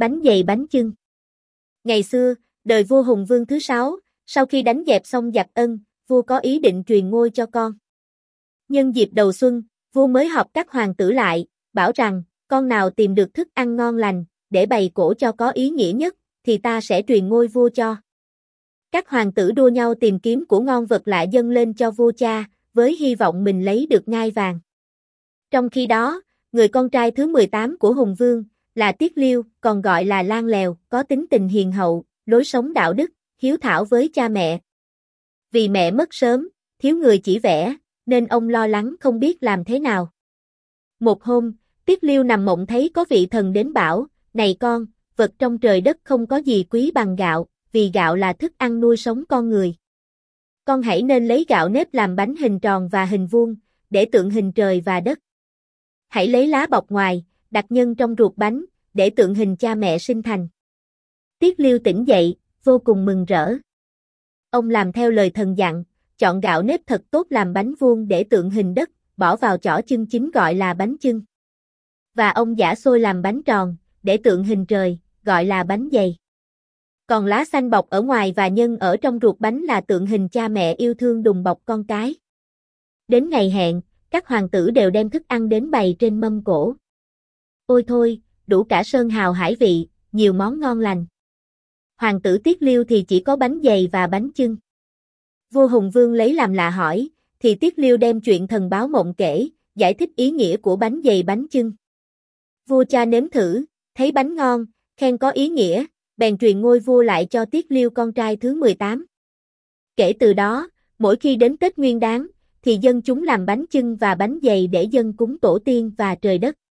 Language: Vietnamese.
Bánh dày bánh chưng. Ngày xưa, đời vua Hùng Vương thứ 6, sau khi đánh dẹp xong giặc Ân, vua có ý định truyền ngôi cho con. Nhân dịp đầu xuân, vua mới họp các hoàng tử lại, bảo rằng, con nào tìm được thức ăn ngon lành, để bày cổ cho có ý nghĩa nhất, thì ta sẽ truyền ngôi vua cho. Các hoàng tử đua nhau tìm kiếm của ngon vật lạ dâng lên cho vua cha, với hy vọng mình lấy được ngai vàng. Trong khi đó, người con trai thứ 18 của Hùng Vương, là Tiết Liêu, còn gọi là Lang Lèo, có tính tình hiền hậu, lối sống đạo đức, hiếu thảo với cha mẹ. Vì mẹ mất sớm, thiếu người chỉ vẽ, nên ông lo lắng không biết làm thế nào. Một hôm, Tiết Liêu nằm mộng thấy có vị thần đến bảo, này con, vật trong trời đất không có gì quý bằng gạo, vì gạo là thức ăn nuôi sống con người. Con hãy nên lấy gạo nếp làm bánh hình tròn và hình vuông, để tượng hình trời và đất. Hãy lấy lá bọc ngoài, đặt nhân trong ruột bánh, để tượng hình cha mẹ sinh thành. Tiết Liêu tỉnh dậy, vô cùng mừng rỡ. Ông làm theo lời thần dặn, chọn gạo nếp thật tốt làm bánh vuông để tượng hình đất, bỏ vào chỏ chưng chín gọi là bánh chưng. Và ông giã xôi làm bánh tròn, để tượng hình trời, gọi là bánh dày. Còn lá xanh bọc ở ngoài và nhân ở trong ruột bánh là tượng hình cha mẹ yêu thương đùm bọc con cái. Đến ngày hẹn, các hoàng tử đều đem thức ăn đến bày trên mâm cỗ. Ôi thôi, đủ cả sơn hào hải vị, nhiều món ngon lành. Hoàng tử Tiết Liêu thì chỉ có bánh dày và bánh chưng. Vua Hùng Vương lấy làm lạ hỏi, thì Tiết Liêu đem chuyện thần báo mộng kể, giải thích ý nghĩa của bánh dày bánh chưng. Vua cha nếm thử, thấy bánh ngon, khen có ý nghĩa, bèn truyền ngôi vua lại cho Tiết Liêu con trai thứ 18. Kể từ đó, mỗi khi đến Tết Nguyên Đán, thì dân chúng làm bánh chưng và bánh dày để dâng cúng tổ tiên và trời đất.